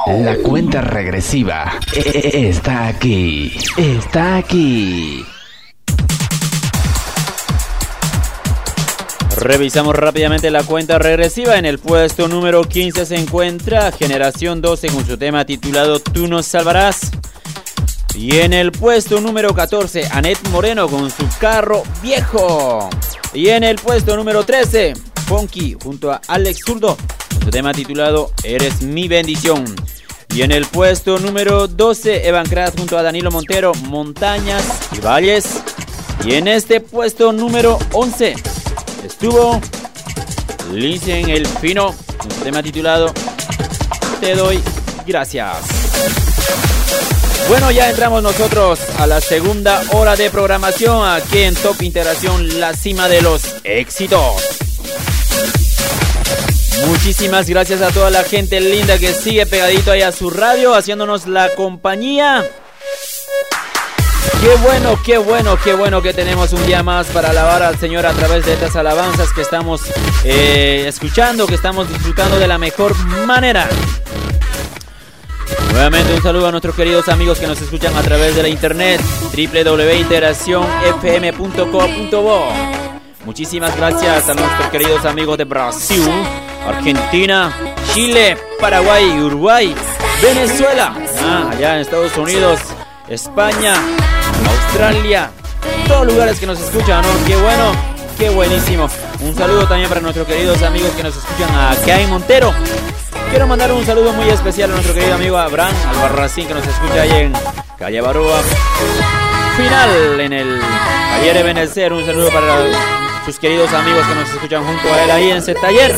La cuenta regresiva está aquí. Está aquí. Revisamos rápidamente la cuenta regresiva. En el puesto número 15 se encuentra Generación 12 con su tema titulado Tú nos salvarás. Y en el puesto número 14, Anet Moreno con su Carro Viejo. Y en el puesto número 13, Funky junto a Alex Zurdo con su tema titulado Eres mi bendición. Y en el puesto número 12, Evan Kratz junto a Danilo Montero, Montañas y Valles. Y en este puesto número 11 estuvo Listen El Fino con su tema titulado Te doy gracias. Bueno, ya entramos nosotros a la segunda hora de programación aquí en Top Integración, la cima de los éxitos. Muchísimas gracias a toda la gente linda que sigue pegadito ahí a su radio, haciéndonos la compañía. Qué bueno que tenemos un día más para alabar al Señor a través de estas alabanzas que estamos escuchando, que estamos disfrutando de la mejor manera. Nuevamente un saludo a nuestros queridos amigos que nos escuchan a través de la internet www.integracionfm.co.bo. Muchísimas gracias a nuestros queridos amigos de Brasil, Argentina, Chile, Paraguay, Uruguay, Venezuela, allá en Estados Unidos, España, Australia, todos lugares que nos escuchan, ¿no? Qué bueno, qué buenísimo. Un saludo también para nuestros queridos amigos que nos escuchan acá en Montero. Quiero mandar un saludo muy especial a nuestro querido amigo Abraham Albarracín, que nos escucha ahí en Calle Baroa Final, en el taller de Benecer. Un saludo para sus queridos amigos que nos escuchan junto a él ahí en ese taller.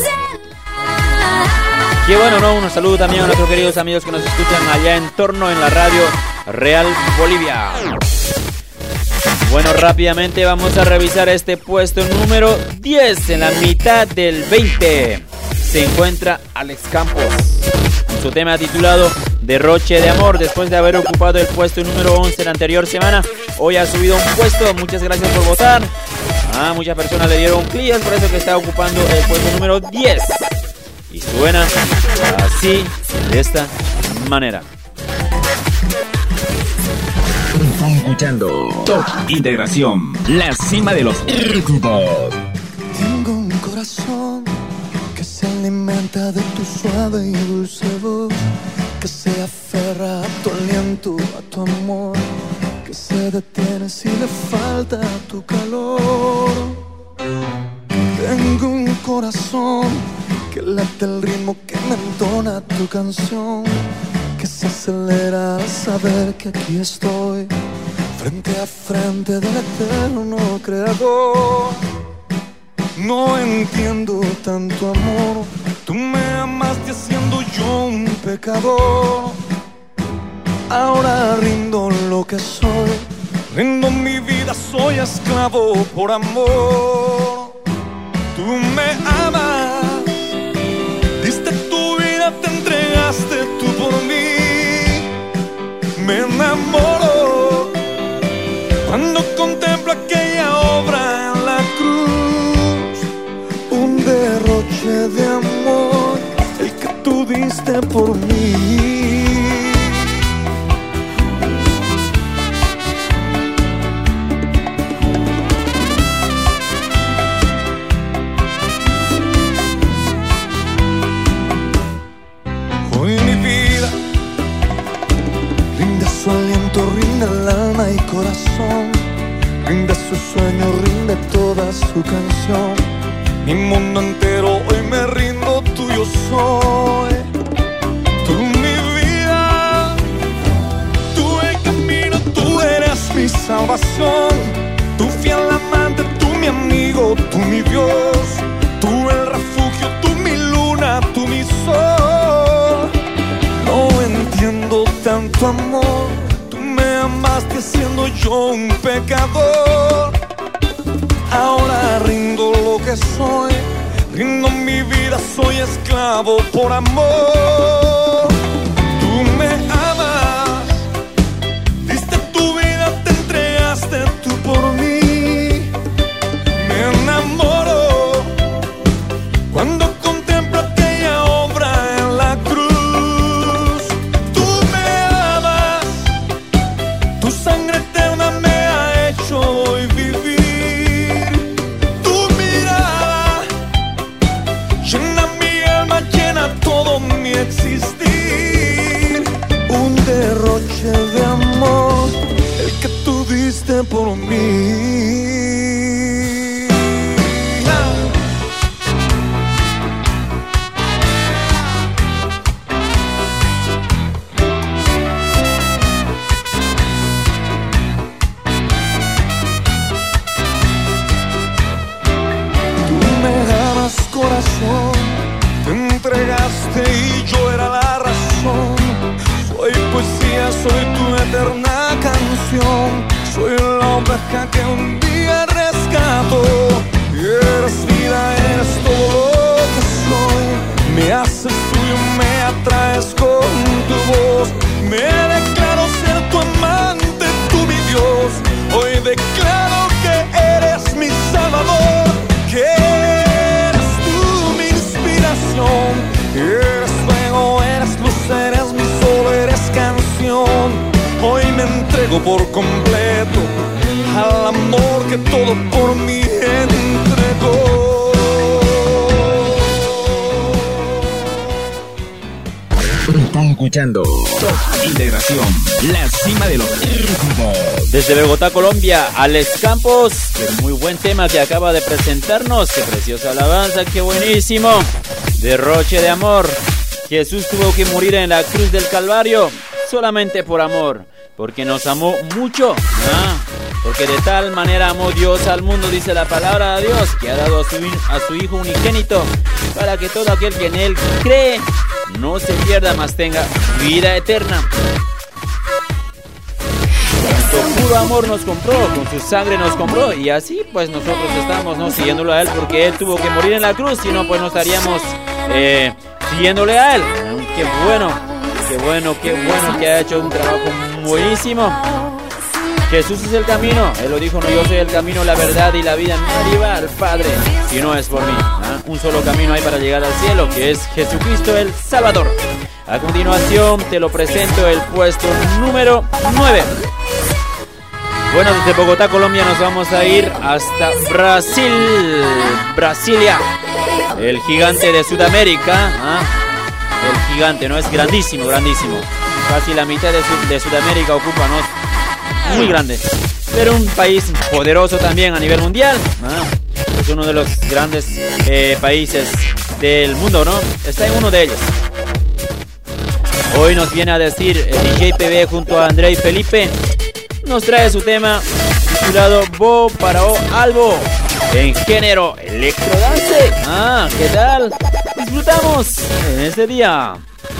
Qué bueno, ¿no? Un saludo también a nuestros queridos amigos que nos escuchan allá en torno en la radio Real Bolivia. Bueno, rápidamente vamos a revisar este puesto número 10. En la mitad del 20 se encuentra Alex Campos con su tema titulado Derroche de Amor. Después de haber ocupado el puesto número 11 la anterior semana, hoy ha subido un puesto. Muchas gracias por votar. Muchas personas le dieron clic, es por eso que está ocupando el puesto número 10. Y suena así, de esta manera. Están escuchando Top Integración, la cima de los éxitos. Tengo un corazón que se alimenta de tu suave y dulce voz, que se aferra a tu aliento, a tu amor, que se detiene si le falta tu calor. Tengo un corazón que late el ritmo que me entona tu canción, que se acelera al saber que aquí estoy, frente a frente del eterno creador. No entiendo tanto amor, tú me amaste siendo yo un pecador. Ahora rindo lo que soy, rindo mi vida, soy esclavo por amor. Tú me amas, diste tu vida, te entregaste tú por mí. Me enamoro cuando contemplo aquella obra en la cruz, un derroche de amor, el que tú diste por mí. Su aliento rinde el alma y corazón, rinde su sueño, rinde toda su canción. Mi mundo entero hoy me rindo, tuyo soy. Tú mi vida, tú el camino, tú eres mi salvación. Tú fiel amante, tú mi amigo, tú mi Dios. Tú el refugio, tú mi luna, tú mi sol. No entiendo tanto amor, tú me amaste siendo yo un pecador. Ahora rindo lo que soy, rindo mi vida, soy esclavo por amor. Tú me amas, diste tu vida, te entregaste tú por mí. Me enamoro cuando contemplo aquella obra en la cruz, soy tu eterna canción. Soy la oveja que un día rescato. Eres vida, eres todo lo que soy. Me haces tuyo, me atraes con tu voz. Me declaro ser tu amante, tú mi Dios. Hoy declaro que eres mi Salvador, que eres tú mi inspiración. Eres fuego, eres luz, eres mi sol, eres canción. Hoy me entrego por completo al amor que todo por mí entregó. Están escuchando Top Integración, la cima de los ritmos. Desde Bogotá, Colombia, Alex Campos, qué muy buen tema que acaba de presentarnos, qué preciosa alabanza, qué buenísimo, derroche de amor. Jesús tuvo que morir en la cruz del Calvario solamente por amor, porque nos amó mucho, porque de tal manera amó Dios al mundo, dice la palabra de Dios, que ha dado a su Hijo unigénito, para que todo aquel que en Él cree no se pierda, mas tenga vida eterna. Con puro amor nos compró, con su sangre nos compró, y así pues nosotros estamos siguiéndolo a Él, porque Él tuvo que morir en la cruz, si no pues no estaríamos siguiéndole a Él. Qué bueno que ha hecho un trabajo buenísimo. Jesús es el camino, Él lo dijo, no, yo soy el camino, la verdad y la vida, nadie va al Padre si no es por mí. Un solo camino hay para llegar al cielo, que es Jesucristo el Salvador. A continuación te lo presento, el puesto número 9. Bueno, desde Bogotá, Colombia, nos vamos a ir hasta Brasilia, el gigante de Sudamérica. El gigante, ¿no? Es grandísimo. Casi la mitad de Sudamérica ocupa, ¿no? Muy grande, pero un país poderoso también a nivel mundial. Es uno de los grandes países del mundo, ¿no? Está en uno de ellos. Hoy nos viene a decir el DJ PB junto a Andrei Felipe. Nos trae su tema titulado Bo para O Albo, en género electrodance. ¿Qué tal? Disfrutamos en este día.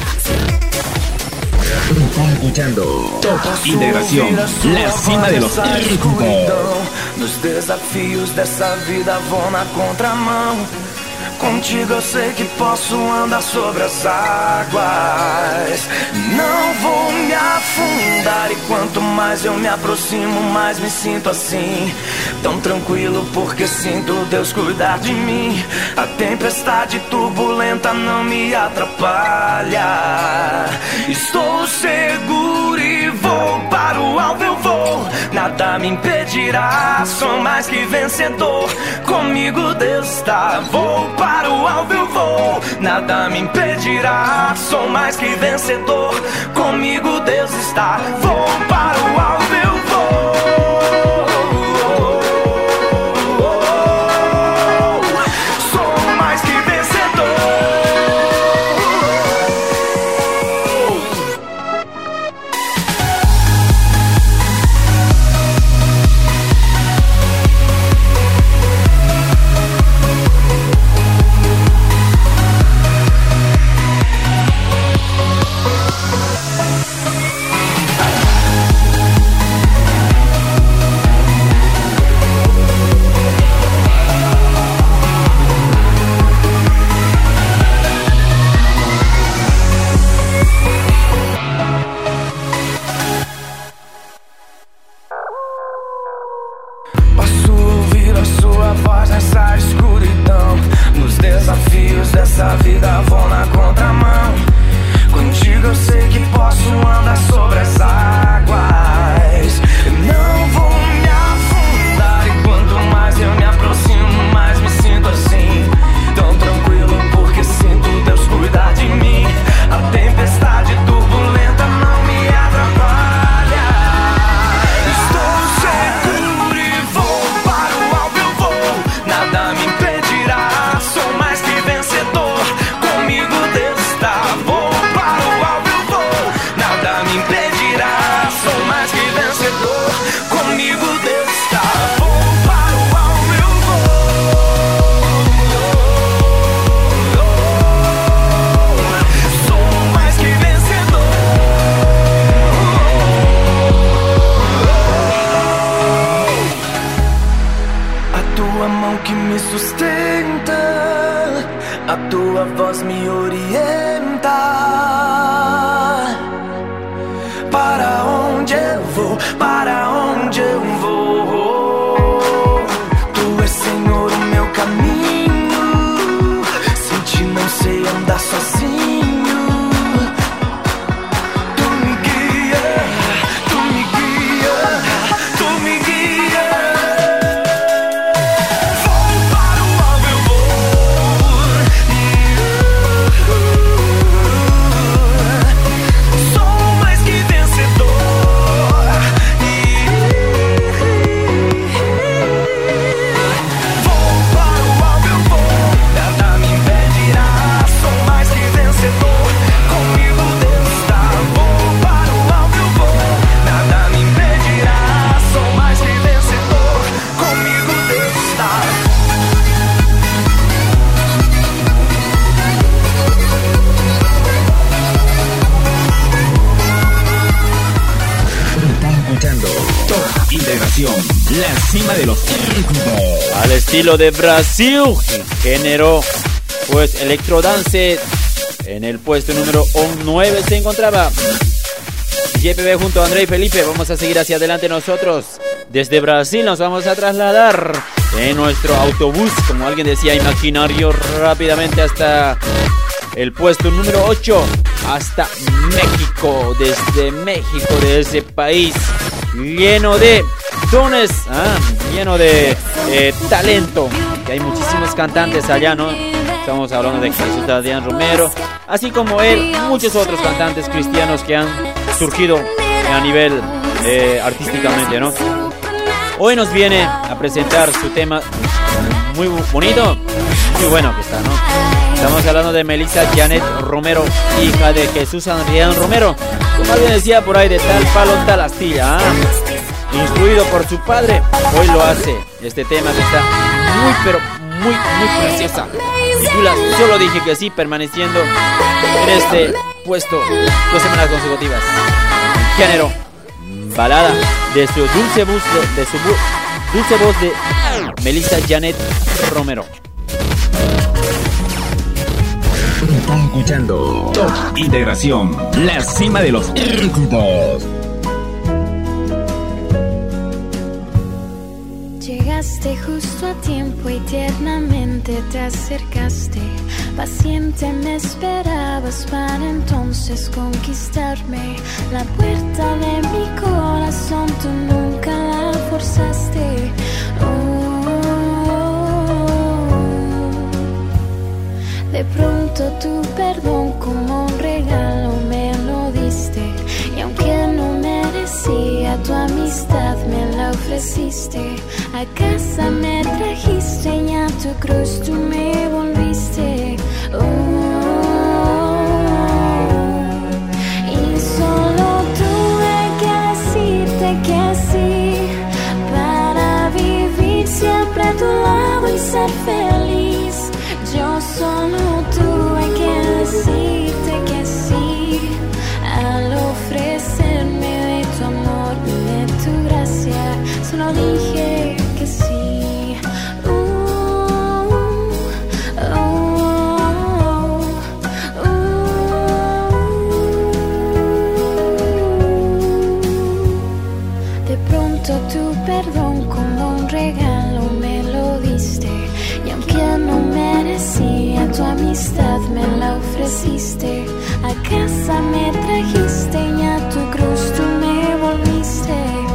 Están escuchando Top Integración, la cima de los ritmos. Nos desafios dessa vida vou na contramão. Contigo eu sei que posso andar sobre as águas. Não vou me afundar, e quanto mais eu me aproximo, mais me sinto assim, tão tranquilo, porque sinto Deus cuidar de mim. A tempestade turbulenta não me atrapalha. Estou seguro e vou para o alvo, eu vou. Nada me impedirá, sou mais que vencedor. Comigo Deus está, vou para o alvo, eu vou. Nada me impedirá, sou mais que vencedor. Comigo Deus está, vou para o alvo, eu vou. Sou mais que vencedor. para onde eu vou. Tu és, Senhor, o meu caminho. Sem ti não sei andar sozinho. La cima de los éxitos. Al estilo de Brasil, género pues electrodance. En el puesto número 9 se encontraba YPB junto a André y Felipe. Vamos a seguir hacia adelante nosotros. Desde Brasil nos vamos a trasladar en nuestro autobús, como alguien decía, imaginario, rápidamente hasta el puesto número 8, hasta México. Desde México, de ese país lleno de dones, lleno de talento, que hay muchísimos cantantes allá, ¿no? Estamos hablando de Jesús Adrián Romero, así como él, muchos otros cantantes cristianos que han surgido a nivel artísticamente, ¿no? Hoy nos viene a presentar su tema muy bonito, muy bueno que está, ¿no? Estamos hablando de Melissa Janet Romero, hija de Jesús Adrián Romero, como alguien decía por ahí, de tal palo, tal astilla, instruido por su padre, hoy lo hace. Este tema que está muy, pero muy preciosa. Titula Solo dije que sí, permaneciendo en este puesto 2 semanas consecutivas. Género balada de su dulce voz de Melissa Janet Romero. Están escuchando Top Integración, la cima de los éxitos. Llegaste justo a tiempo y tiernamente te acercaste. Paciente me esperabas para entonces conquistarme. La puerta de mi corazón tú nunca la forzaste. De pronto tu perdón como un regalo me lo diste. Y aunque no merecía tu amistad me la ofreciste. A casa me trajiste y a tu cruz tú me volviste. Y solo tuve que decirte que sí, para vivir siempre a tu lado y ser feliz. Yo solo tuve que decirte que sí, al ofrecerme de tu amor y de tu gracia. Solo dije que sí. De pronto tu perdón como un regalo me lo diste. Y aunque no merecía tu amistad me la ofreciste. A casa me trajiste y a tu cruz tú me volviste.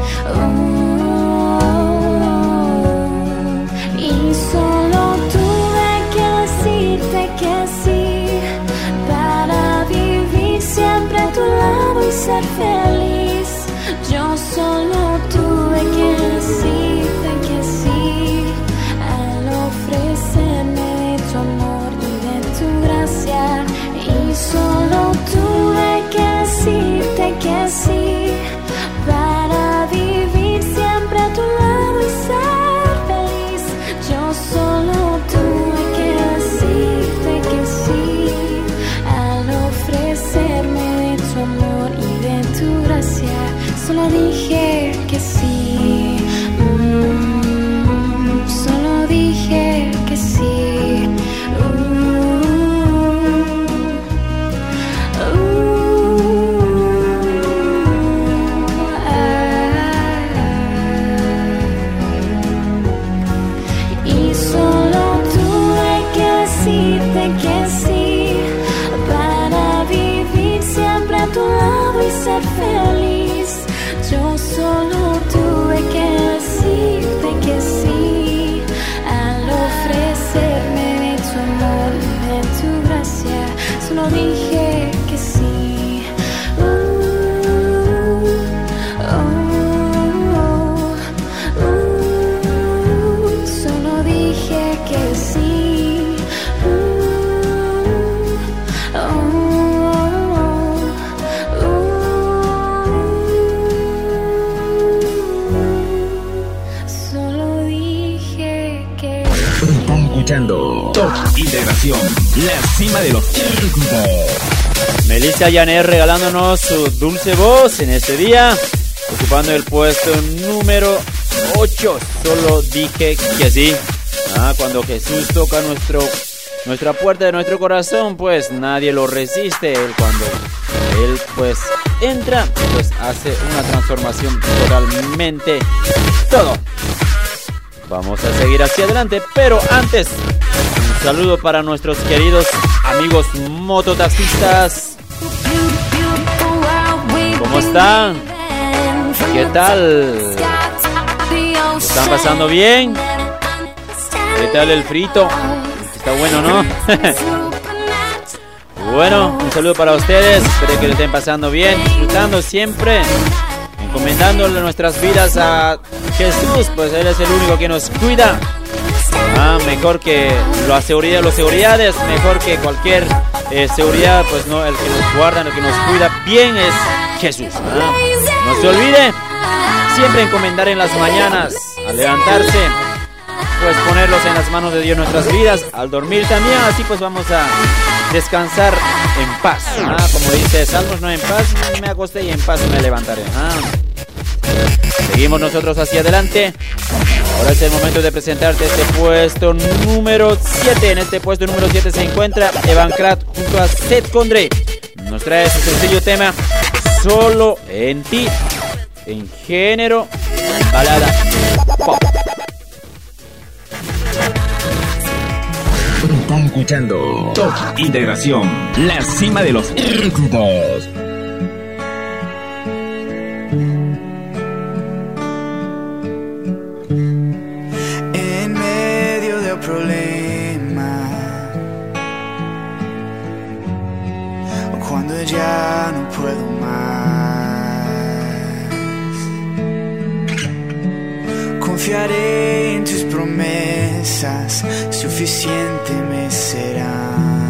Y solo tuve que decirte que sí, para vivir siempre a tu lado y ser feliz. Yo solo tuve que decirte que sí, al ofrecerme de tu amor y de tu gracia. Y solo tuve que decirte que sí, para vivir siempre a tu lado y ser feliz. Yo solo tuve que decirte que sí, al ofrecerme de tu amor y de tu gracia. Solo dije que sí. solo dije que sí. Solo dije que sí. Solo dije que sí. Están escuchando Top Integración, la cima de los éxitos. Melissa Llaner regalándonos su dulce voz en este día, ocupando el puesto número 8. Solo dije que sí. Cuando Jesús toca nuestra puerta de nuestro corazón, pues nadie lo resiste. Cuando Él pues entra, pues hace una transformación totalmente todo. Vamos a seguir hacia adelante, pero antes, un saludo para nuestros queridos amigos mototaxistas. ¿Cómo están? ¿Qué tal? ¿Están pasando bien? ¿Qué tal el frito? Está bueno, ¿no? Bueno, un saludo para ustedes. Espero que lo estén pasando bien, disfrutando siempre, encomendándole nuestras vidas a Jesús, pues Él es el único que nos cuida. Mejor que los seguridades, mejor que cualquier seguridad, pues no, el que nos guarda, el que nos cuida bien es Jesús. No se olvide siempre encomendar en las mañanas, al levantarse, pues ponerlos en las manos de Dios nuestras vidas, al dormir también, así pues vamos a descansar en paz. Como dice Salmos, no, en paz me acosté y en paz me levantaré. Seguimos nosotros hacia adelante. Ahora es el momento de presentarte este puesto número 7. En este puesto número 7 se encuentra Evan Krat junto a Seth Condré. Nos trae su sencillo tema Solo en ti, en género balada pop. Están escuchando Top Integración, la cima de los éxitos. En medio del problema, cuando ya no puedo más, confiaré en tus promesas, suficiente me serán.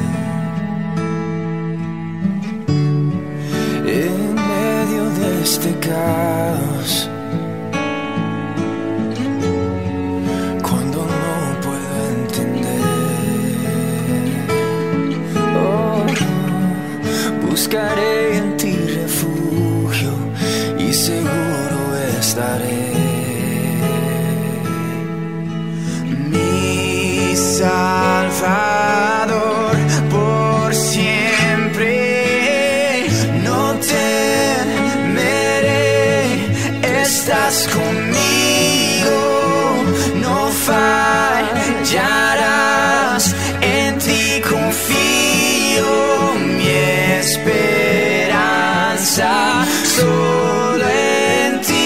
En medio de este caos, cuando no puedo entender, buscaré en ti refugio y seguro estaré. Mi Salvador por siempre, no temeré, estás conmigo, no fallarás, en ti confío, mi esperanza solo en ti.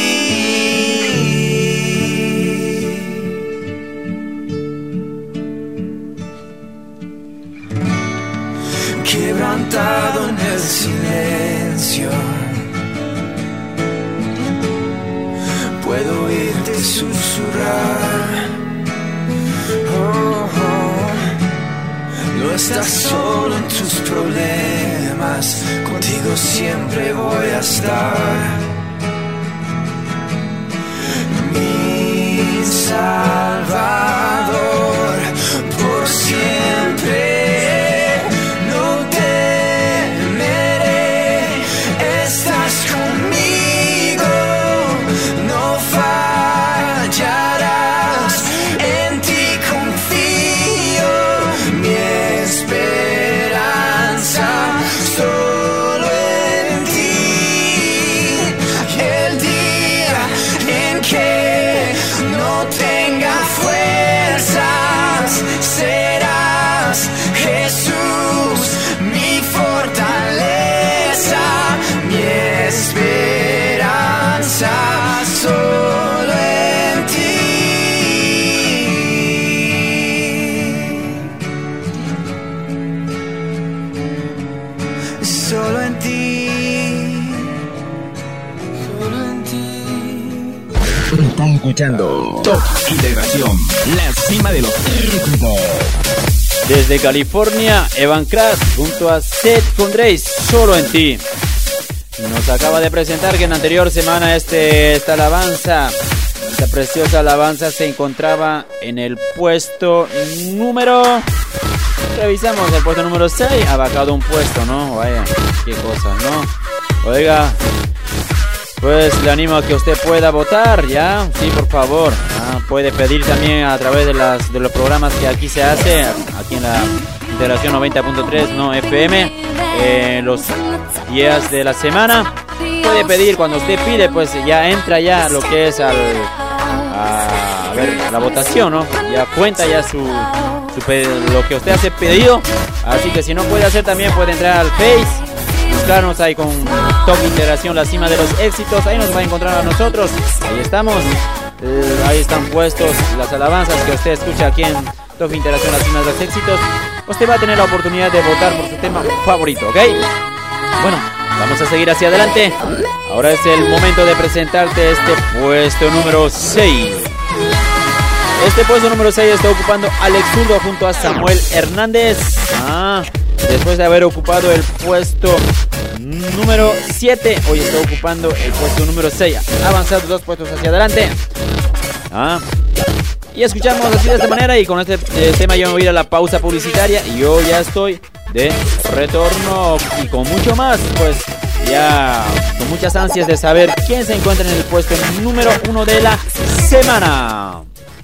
Quebrantado en el silencio, puedo oírte susurrar. No estás solo en tus problemas, contigo siempre voy a estar. Mi Salvador por siempre. escuchando Top Integración, la cima de los éxitos. Desde California, Evan Kratz junto a Seth Condrey, Solo en ti. Nos acaba de presentar que en la anterior semana esta alabanza, esta preciosa alabanza se encontraba en el puesto número... Revisamos el puesto número 6, ha bajado un puesto, ¿no? Vaya, qué cosa, ¿no? Oiga, pues le animo a que usted pueda votar, ¿ya? Sí, por favor. Puede pedir también a través de los programas que aquí se hace, aquí en la Integración 90.3, ¿no? FM, los días de la semana. Puede pedir, cuando usted pide, pues ya entra ya lo que es a la votación, ¿no? Ya cuenta ya lo que usted hace pedido. Así que si no puede hacer, también puede entrar al Face, buscarnos ahí con Top Integración, la cima de los éxitos. Ahí nos va a encontrar a nosotros. Ahí estamos. Ahí están puestos las alabanzas que usted escucha aquí en Top Integración, la cima de los éxitos. Usted va a tener la oportunidad de votar por su tema favorito, ¿ok? Bueno, vamos a seguir hacia adelante. Ahora es el momento de presentarte este puesto número 6. Este puesto número 6 está ocupando Alex Zurdo junto a Samuel Hernández. Después de haber ocupado el puesto número 7, hoy está ocupando el puesto número 6. Ha avanzado 2 puestos hacia adelante. Y escuchamos así de esta manera. Y con este tema yo me voy a ir a la pausa publicitaria. Y yo ya estoy de retorno. Y con mucho más, pues ya con muchas ansias de saber quién se encuentra en el puesto número 1 de la semana.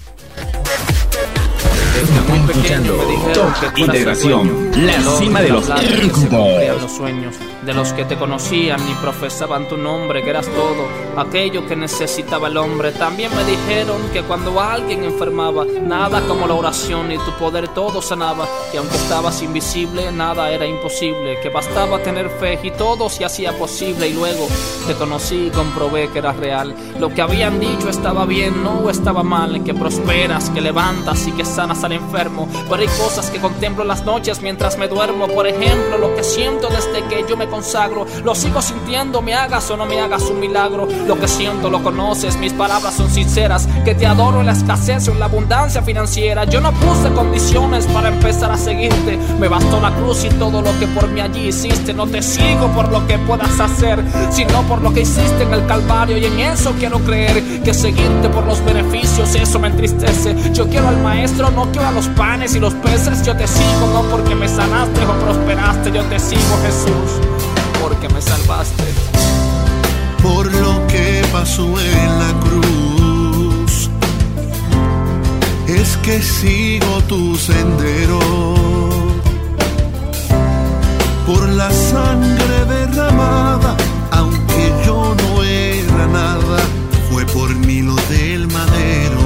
Escuchando Top Integración, la cima de los éxitos. Los sueños de los que te conocían y profesaban tu nombre, que eras todo aquello que necesitaba el hombre. También me dijeron que cuando alguien enfermaba, nada como la oración y tu poder todo sanaba, que aunque estabas invisible, nada era imposible, que bastaba tener fe y todo se hacía posible. Y luego te conocí y comprobé que eras real. Lo que habían dicho estaba bien, no estaba mal, que prosperas, que levantas y que sanas al enfermo. Pero hay cosas que contemplo las noches mientras me duermo. Por ejemplo, lo que siento desde que yo me consagro, lo sigo sintiendo, me hagas o no me hagas un milagro. Lo que siento lo conoces, mis palabras son sinceras, que te adoro en la escasez o en la abundancia financiera. Yo no puse condiciones para empezar a seguirte, me bastó la cruz y todo lo que por mí allí hiciste. No te sigo por lo que puedas hacer, sino por lo que hiciste en el Calvario, y en eso quiero creer, que seguirte por los beneficios, eso me entristece. Yo quiero al maestro, no quiero a los panes y los peces. Yo te sigo no porque me sanaste o prosperaste, yo te sigo, Jesús, porque me salvaste. Por lo que pasó en la cruz, es que sigo tu sendero. Por la sangre derramada, aunque yo no era nada, fue por mí lo del madero.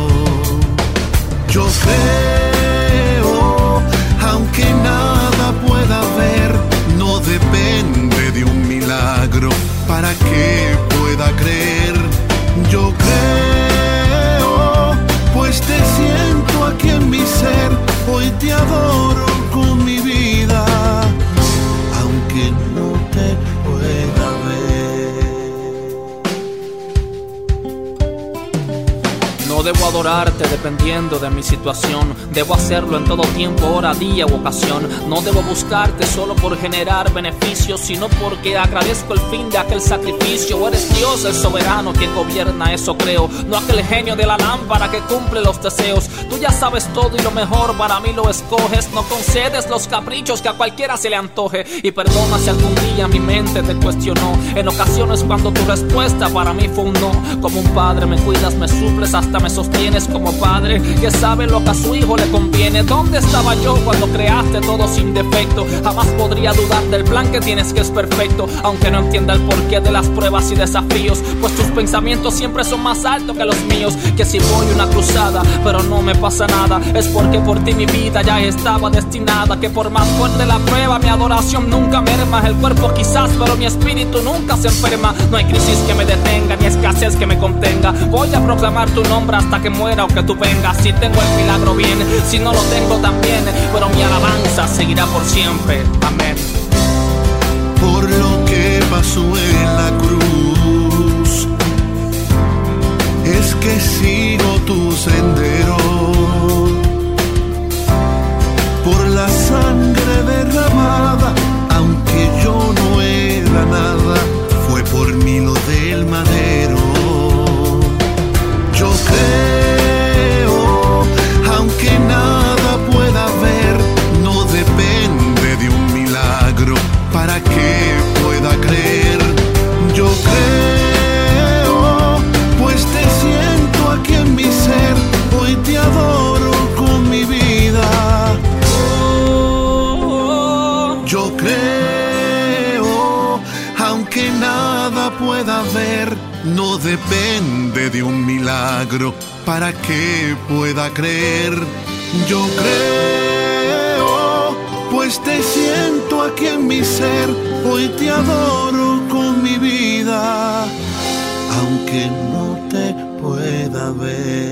Yo creo, aunque nada pueda ver, no depende de un milagro para que pueda creer. Yo creo, pues te siento aquí en mi ser, hoy te adoro con mi vida, aunque no te pueda ver. No debo adorarte dependiendo de mi situación, debo hacerlo en todo tiempo, hora, día u ocasión. No debo buscarte solo por generar beneficios, sino porque agradezco el fin de aquel sacrificio. Eres Dios el soberano quien gobierna, eso creo, no aquel genio de la lámpara que cumple los deseos. Tú ya sabes todo y lo mejor para mí lo escoges, no concedes los caprichos que a cualquiera se le antoje. Y perdona si algún día mi mente te cuestionó, en ocasiones cuando tu respuesta para mí fue un no. Como un padre me cuidas, me suples, hasta me sostienes como padre que sabe lo que a su hijo le conviene. ¿Dónde estaba yo cuando creaste todo sin defecto? Jamás podría dudar del plan que tienes, que es perfecto, aunque no entienda el porqué de las pruebas y desafíos, pues tus pensamientos siempre son más altos que los míos. Que si voy una cruzada pero no me pasa nada, es porque por ti mi vida ya estaba destinada. Que por más fuerte la prueba, mi adoración nunca merma. El cuerpo quizás, pero mi espíritu nunca se enferma. No hay crisis que me detenga, ni escasez que me contenga. Voy a proclamar tu nombre hasta que muera o que tú vengas. Si tengo el milagro bien, si no lo tengo también, pero mi alabanza seguirá por siempre. Amén. Por lo que pasó en la cruz, es que que sigo tu sendero. Por la sangre derramada, aunque yo no era nada, fue por mí lo del madero. Yo creo, aunque nada pueda ver, no depende de un milagro para que pueda creer. Yo creo, pues te siento aquí en mi ser, hoy te adoro con mi vida. Yo creo, aunque nada pueda ver, no depende de un milagro para que pueda creer. Yo creo, pues te siento aquí en mi ser, hoy te adoro con mi vida, aunque no te pueda ver.